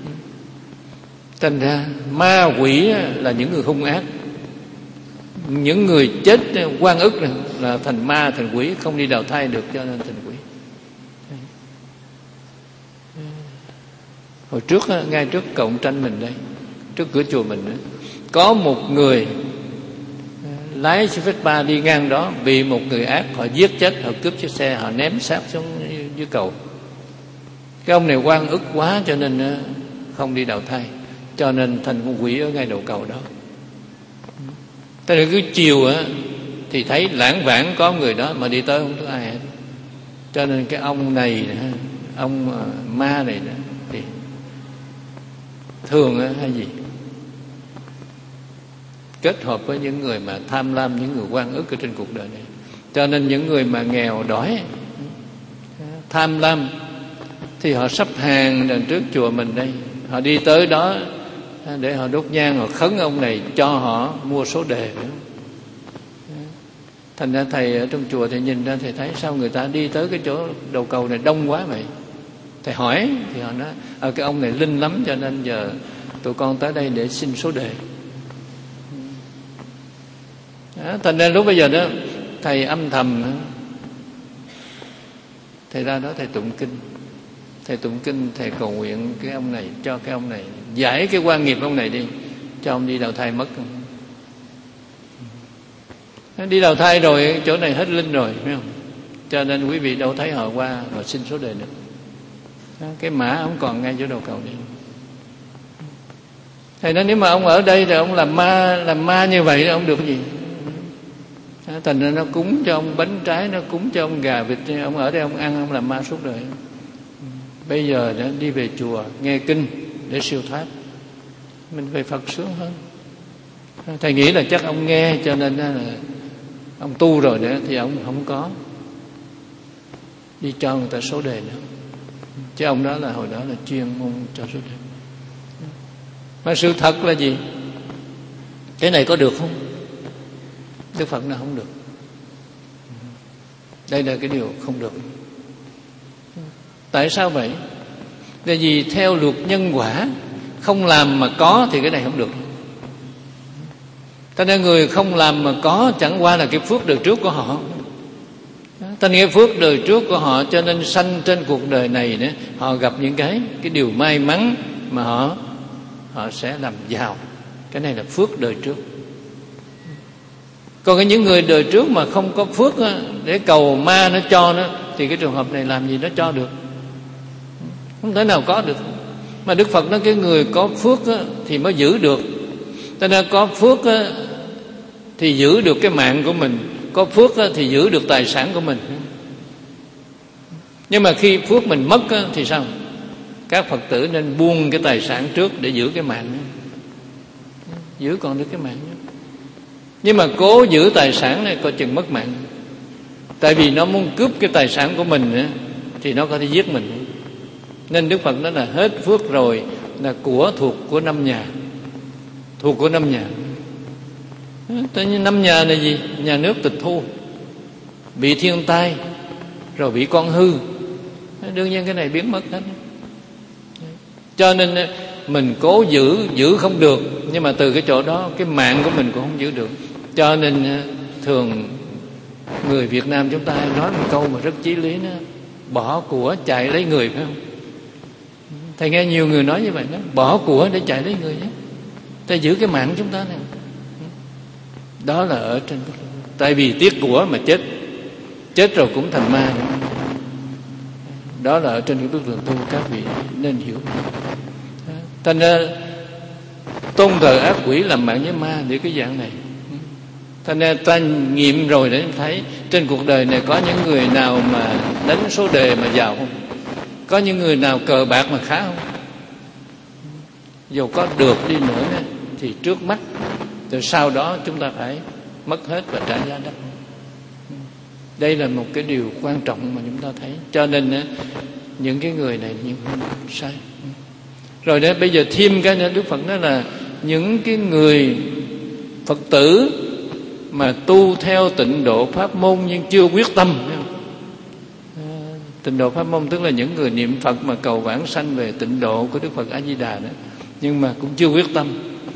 Thành ra ma quỷ là những người hung ác. Những người chết oan ức là thành ma, thành quỷ, không đi đào thai được, cho nên thành quỷ. Hồi trước, ngay trước cổng tranh mình đây, trước cửa chùa mình, có một người lái xe Vespa đi ngang đó, bị một người ác họ giết chết, họ cướp chiếc xe, họ ném xác xuống dưới cầu. Cái ông này oan ức quá, cho nên không đi đào thai, cho nên thành con quỷ ở ngay đầu cầu đó. Thế nên cứ chiều á thì thấy lãng vãng có người đó, mà đi tới không có ai hết. Cho nên cái ông này, ông ma này đó, thì thường á hay gì kết hợp với những người mà tham lam, những người oan ức ở trên cuộc đời này. Cho nên những người mà nghèo đói, tham lam, thì họ sắp hàng đằng trước chùa mình đây, họ đi tới đó để họ đốt nhang, họ khấn ông này cho họ mua số đề. Thành ra thầy ở trong chùa thì nhìn ra, thầy thấy sao người ta đi tới cái chỗ đầu cầu này đông quá vậy. Thầy hỏi thì họ nói à, cái ông này linh lắm cho nên giờ tụi con tới đây để xin số đề. Đó, thành ra lúc bây giờ đó thầy âm thầm, thầy ra đó thầy tụng kinh, thầy tụng kinh, thầy cầu nguyện cái ông này, cho cái ông này giải cái quan nghiệp ông này đi, cho ông đi đầu thai mất. Đi đầu thai rồi chỗ này hết linh rồi, phải không? Cho nên quý vị đâu thấy họ qua họ xin số đề được. Cái mã ông còn ngay chỗ đầu cầu đi. Thầy nói nếu mà ông ở đây thì ông làm ma, làm ma như vậy ông được gì? Thành ra nó cúng cho ông bánh trái, nó cúng cho ông gà vịt, ông ở đây ông ăn, ông làm ma suốt đời. Bây giờ đã đi về chùa nghe kinh để siêu thoát, mình về Phật sướng hơn. Thầy nghĩ là chắc ông nghe cho nên là ông tu rồi nữa thì ông không có đi cho người ta số đề nữa, chứ ông đó là hồi đó là chuyên môn cho số đề. Mà sự thật là gì? Cái này có được không? Đức Phật nào không được. Đây là cái điều không được. Tại sao vậy? Tại vì theo luật nhân quả, không làm mà có thì cái này không được. Cho nên người không làm mà có chẳng qua là cái phước đời trước của họ. Thành cái phước đời trước của họ cho nên sanh trên cuộc đời này nữa, họ gặp những cái cái điều may mắn mà họ họ sẽ làm giàu. Cái này là phước đời trước. Còn cái những người đời trước mà không có phước á, để cầu ma nó cho nó, thì cái trường hợp này làm gì nó cho được, không thể nào có được. Mà Đức Phật nói cái người có phước á, thì mới giữ được. Cho nên có phước á, thì giữ được cái mạng của mình, có phước á, thì giữ được tài sản của mình. Nhưng mà khi phước mình mất á, thì sao? Các Phật tử nên buông cái tài sản trước để giữ cái mạng, giữ còn được cái mạng. Nhưng mà cố giữ tài sản này coi chừng mất mạng. Tại vì nó muốn cướp cái tài sản của mình á, thì nó có thể giết mình. Nên Đức Phật nói là hết phước rồi là của thuộc của năm nhà, thuộc của năm nhà. Tự nhiên năm nhà này gì? Nhà nước tịch thu, bị thiên tai, rồi bị con hư, đương nhiên cái này biến mất hết. Cho nên mình cố giữ, giữ không được, nhưng mà từ cái chỗ đó cái mạng của mình cũng không giữ được. Cho nên thường người Việt Nam chúng ta nói một câu mà rất chí lý đó: bỏ của chạy lấy người, phải không? Thầy nghe nhiều người nói như vậy đó: bỏ của để chạy lấy người nhé. Ta giữ cái mạng chúng ta này. Đó là ở trên, tại vì tiếc của mà chết, chết rồi cũng thành ma nữa. Đó là ở trên cái bước đường tu, các vị nên hiểu. Thành ra tôn thờ ác quỷ làm bạn với ma để cái dạng này. Thành ra ta nghiệm rồi để thấy trên cuộc đời này có những người nào mà đánh số đề mà giàu không? Có những người nào cờ bạc mà khá không? Dù có được đi nữa thì trước mắt, từ sau đó chúng ta phải mất hết và trả giá đắt. Đây là một cái điều quan trọng mà chúng ta thấy. Cho nên những cái người này những sai. Rồi đấy, bây giờ thêm cái nữa, Đức Phật nói là những cái người Phật tử mà tu theo tịnh độ pháp môn nhưng chưa quyết tâm. Tịnh độ pháp môn tức là những người niệm Phật mà cầu vãng sanh về tịnh độ của Đức Phật A Di Đà đó, nhưng mà cũng chưa quyết tâm.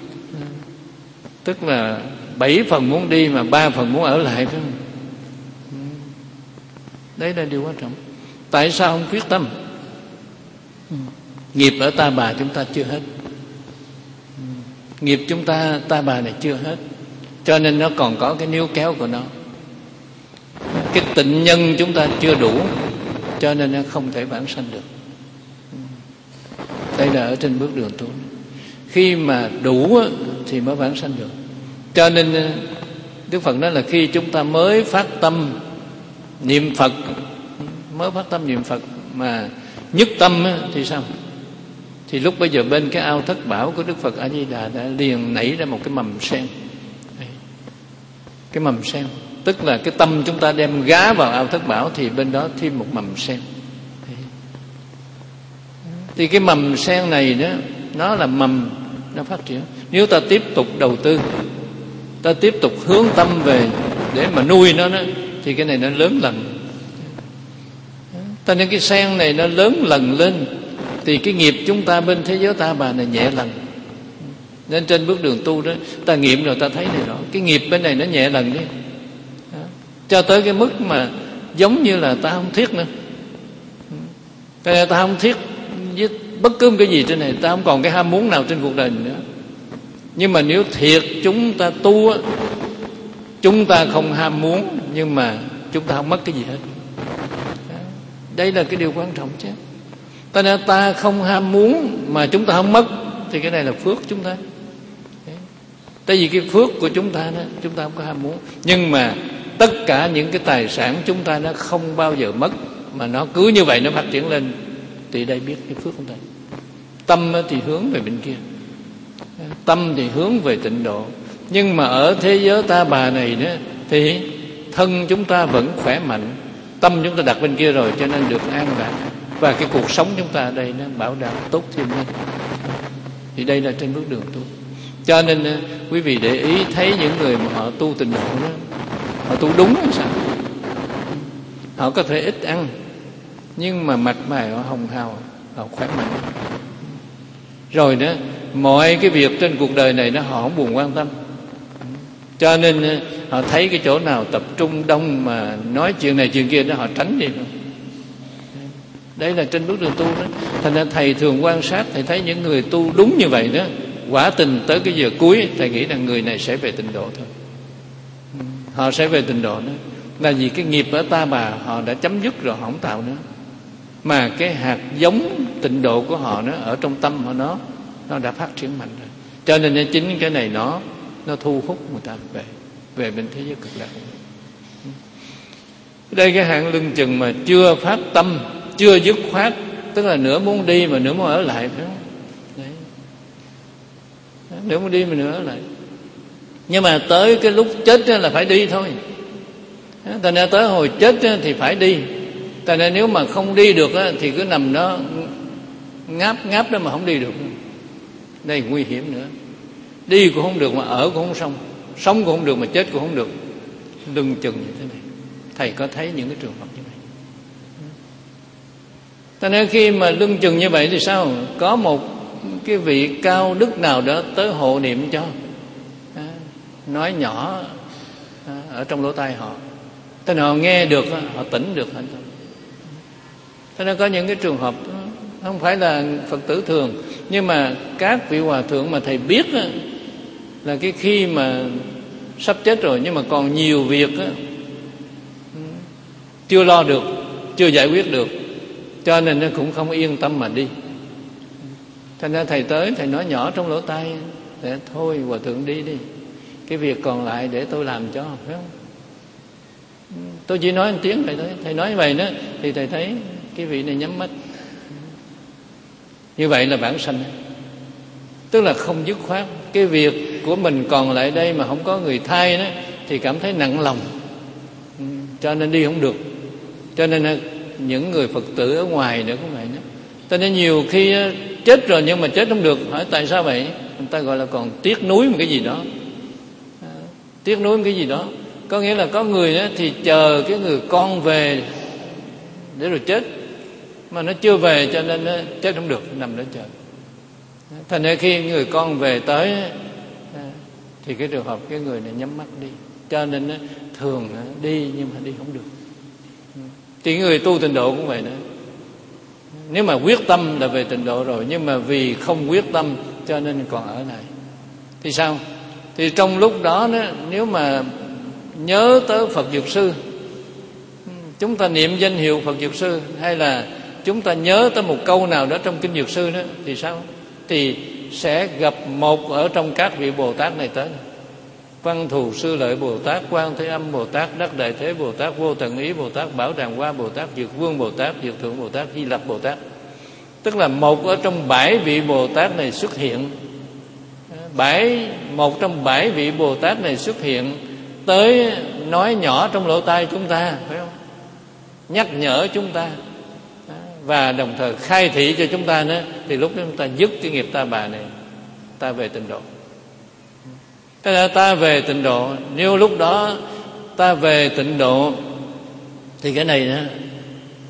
Tức là bảy phần muốn đi mà ba phần muốn ở lại, phải không? Đấy là điều quan trọng. Tại sao không quyết tâm? Nghiệp ở ta bà chúng ta chưa hết. Nghiệp chúng ta ta bà này chưa hết, cho nên nó còn có cái níu kéo của nó. Cái tịnh nhân chúng ta chưa đủ, cho nên nó không thể vãng sanh được. Đây là ở trên bước đường tu. Khi mà đủ thì mới vãng sanh được. Cho nên Đức Phật nói là khi chúng ta mới phát tâm niệm Phật, mới phát tâm niệm Phật mà nhất tâm thì sao? Thì lúc bây giờ bên cái ao thất bảo của Đức Phật A Di Đà đã liền nảy ra một cái mầm sen. Cái mầm sen tức là cái tâm chúng ta đem gá vào ao thất bảo, thì bên đó thêm một mầm sen. Thì cái mầm sen này đó, nó là mầm nó phát triển. Nếu ta tiếp tục đầu tư, ta tiếp tục hướng tâm về để mà nuôi nó đó, thì cái này nó lớn lần. Ta nên cái sen này nó lớn lần lên thì cái nghiệp chúng ta bên thế giới ta bà này nhẹ lần. Nên trên bước đường tu đó, ta nghiệm rồi ta thấy này rõ, cái nghiệp bên này nó nhẹ lần đi, đó. Cho tới cái mức mà giống như là ta không thiết nữa. Tại vì ta không thiết với bất cứ một cái gì trên này, ta không còn cái ham muốn nào trên cuộc đời nữa. Nhưng mà nếu thiệt chúng ta tu á, chúng ta không ham muốn, nhưng mà chúng ta không mất cái gì hết. Đây là cái điều quan trọng chứ. Ta nên ta không ham muốn mà chúng ta không mất, thì cái này là phước chúng ta. Tại vì cái phước của chúng ta đó, chúng ta không có ham muốn. Nhưng mà tất cả những cái tài sản chúng ta nó không bao giờ mất, mà nó cứ như vậy nó phát triển lên, thì đây biết cái phước của ta. Tâm thì hướng về bên kia, tâm thì hướng về tịnh độ. Nhưng mà ở thế giới ta bà này đó, thì thân chúng ta vẫn khỏe mạnh, tâm chúng ta đặt bên kia rồi, cho nên được an lạc. Và cái cuộc sống chúng ta ở đây nó bảo đảm tốt thêm lên. Thì đây là trên bước đường tu. Cho nên quý vị để ý thấy những người mà họ tu tịnh độ đó, họ tu đúng hay sao? Họ có thể ít ăn, nhưng mà mặt mày họ hồng hào, họ khỏe mạnh. Rồi đó, mọi cái việc trên cuộc đời này nó họ không buồn quan tâm. Cho nên họ thấy cái chỗ nào tập trung đông mà nói chuyện này chuyện kia đó, họ tránh đi. Đấy là trên bước đường tu đó. Thành ra thầy thường quan sát, thầy thấy những người tu đúng như vậy đó, quả tình tới cái giờ cuối thầy nghĩ rằng người này sẽ về tịnh độ thôi. Họ sẽ về tịnh độ đó. Là vì cái nghiệp ở ta bà họ đã chấm dứt rồi, họ không tạo nữa. Mà cái hạt giống tịnh độ của họ nó ở trong tâm họ, nó nó đã phát triển mạnh rồi. Cho nên chính cái này nó nó thu hút người ta về về bên thế giới cực lạc. Đây cái hạng lưng chừng mà chưa phát tâm, chưa dứt khoát, tức là nửa muốn đi mà nửa muốn ở lại, phải không? Đấy. Nửa muốn đi mà nửa ở lại. Nhưng mà tới cái lúc chết là phải đi thôi. Thành ra tới hồi chết thì phải đi. Thành ra nếu mà không đi được thì cứ nằm đó ngáp ngáp đó mà không đi được. Đây nguy hiểm nữa. Đi cũng không được mà ở cũng không xong, sống cũng không được mà chết cũng không được. Lưng chừng như thế này. Thầy có thấy những cái trường hợp như vậy. Cho nên khi mà lưng chừng như vậy thì sao? Có một cái vị cao đức nào đó tới hộ niệm cho, nói nhỏ ở trong lỗ tai họ, thế nào nghe được họ tỉnh được hẳn. Thế nên có những cái trường hợp không phải là Phật tử thường, nhưng mà các vị hòa thượng mà thầy biết là cái khi mà sắp chết rồi nhưng mà còn nhiều việc chưa lo được, chưa giải quyết được, cho nên nó cũng không yên tâm mà đi. Thành ra thầy tới, thầy nói nhỏ trong lỗ tai, để thôi hòa thượng đi đi, cái việc còn lại để tôi làm cho, phải không? Tôi chỉ nói một tiếng vậy thôi. Thầy nói như vậy đó thì thầy thấy cái vị này nhắm mắt. Như vậy là bản sanh, tức là không dứt khoát. Cái việc của mình còn lại đây mà không có người thay đó thì cảm thấy nặng lòng, cho nên đi không được. Cho nên những người Phật tử ở ngoài nữa cũng vậy đó. Cho nên nhiều khi chết rồi nhưng mà chết không được. Hỏi tại sao vậy? Người ta gọi là còn tiếc nuối một cái gì đó. Tiếc nuối một cái gì đó. Có nghĩa là có người đó thì chờ cái người con về để rồi chết, mà nó chưa về cho nên nó chết không được, nằm đó chờ. Thành ra khi người con về tới thì cái trường hợp cái người này nhắm mắt đi. Cho nên thường đi nhưng mà đi không được. Thì người tu tịnh độ cũng vậy đó. Nếu mà quyết tâm là về tịnh độ rồi, nhưng mà vì không quyết tâm cho nên còn ở lại thì sao? Thì trong lúc đó, đó nếu mà nhớ tới Phật Dược Sư, chúng ta niệm danh hiệu Phật Dược Sư, hay là chúng ta nhớ tới một câu nào đó trong kinh Dược Sư đó, thì sao? Thì sẽ gặp một ở trong các vị Bồ Tát này tới. Văn Thù Sư Lợi Bồ Tát, Quan Thế Âm Bồ Tát, Đắc Đại Thế Bồ Tát, Vô Tận Ý Bồ Tát, Bảo Tràng Hoa Bồ Tát, Dược Vương Bồ Tát, Dược Thượng Bồ Tát, Di Lặc Bồ Tát. Tức là một ở trong bảy vị Bồ Tát này xuất hiện. Bảy, một trong bảy vị Bồ Tát này xuất hiện tới nói nhỏ trong lỗ tai chúng ta, phải không? Nhắc nhở chúng ta và đồng thời khai thị cho chúng ta nữa, thì lúc đó chúng ta dứt cái nghiệp ta bà này, ta về tịnh độ. Thế là ta về tịnh độ. Nếu lúc đó ta về tịnh độ thì cái này đó,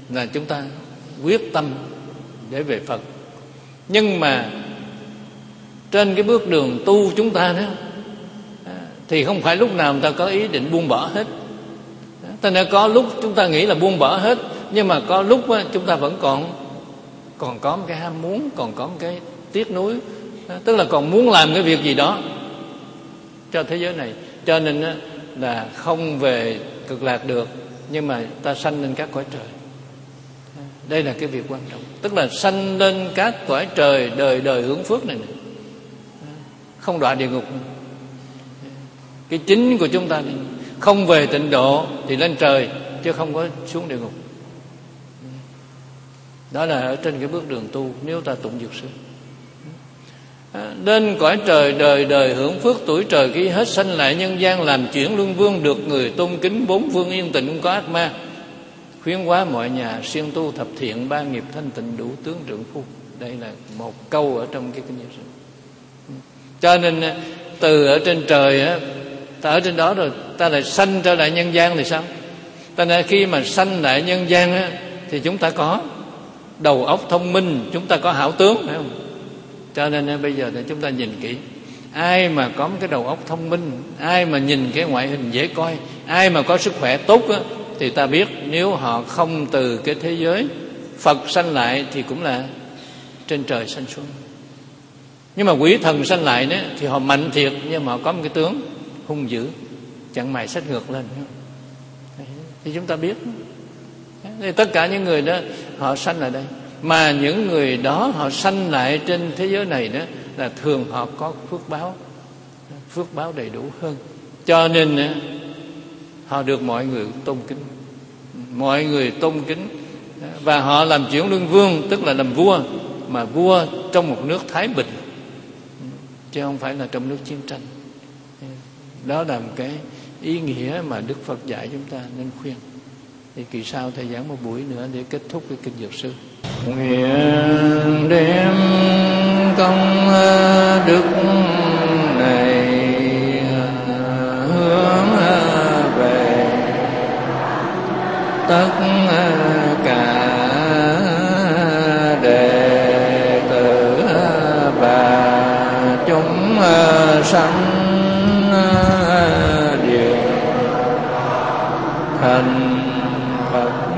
là chúng ta quyết tâm để về Phật. Nhưng mà trên cái bước đường tu chúng ta đó thì không phải lúc nào người ta có ý định buông bỏ hết. Cho nên có lúc chúng ta nghĩ là buông bỏ hết, nhưng mà có lúc chúng ta vẫn còn còn có một cái ham muốn, còn có một cái tiếc nuối, tức là còn muốn làm cái việc gì đó cho thế giới này. Cho nên là không về cực lạc được, nhưng mà ta sanh lên các cõi trời. Đây là cái việc quan trọng, tức là sanh lên các cõi trời, đời đời hưởng phước này, này. Không đọa địa ngục. Cái chính của chúng ta này, không về tịnh độ thì lên trời, chứ không có xuống địa ngục. Đó là ở trên cái bước đường tu, nếu ta tụng Dược Sư. Lên cõi trời đời đời hưởng phước, tuổi trời khi hết sanh lại nhân gian, làm chuyển luân vương, được người tôn kính, bốn phương yên tịnh không có ác ma, khuyến hóa mọi nhà, siêng tu thập thiện, ba nghiệp thanh tịnh, đủ tướng trượng phu. Đây là một câu ở trong cái kinh Dược Sư. Cho nên từ ở trên trời á, ta ở trên đó rồi ta lại sanh trở lại nhân gian thì sao? Ta nên khi mà sanh lại nhân gian á, thì chúng ta có đầu óc thông minh, chúng ta có hảo tướng, phải không? Cho nên bây giờ thì chúng ta nhìn kỹ, ai mà có một cái đầu óc thông minh, ai mà nhìn cái ngoại hình dễ coi, ai mà có sức khỏe tốt á, thì ta biết nếu họ không từ cái thế giới Phật sanh lại thì cũng là trên trời sanh xuống. Nhưng mà quỷ thần sanh lại đó, thì họ mạnh thiệt, nhưng mà họ có một cái tướng hung dữ, chẳng mày xách ngược lên. Thì chúng ta biết thì tất cả những người đó họ sanh lại đây. Mà những người đó họ sanh lại trên thế giới này đó là thường họ có phước báo, phước báo đầy đủ hơn. Cho nên họ được mọi người tôn kính, mọi người tôn kính. Và họ làm chuyển luân vương, tức là làm vua, mà vua trong một nước thái bình, chứ không phải là trong nước chiến tranh. Đó là một cái ý nghĩa mà Đức Phật dạy chúng ta nên khuyên. Thì kỳ sau thầy giảng một buổi nữa để kết thúc cái kinh Dược Sư. Nguyện đem công đức này hướng về tất cả đệ tử và chúng sanh đều thành Phật.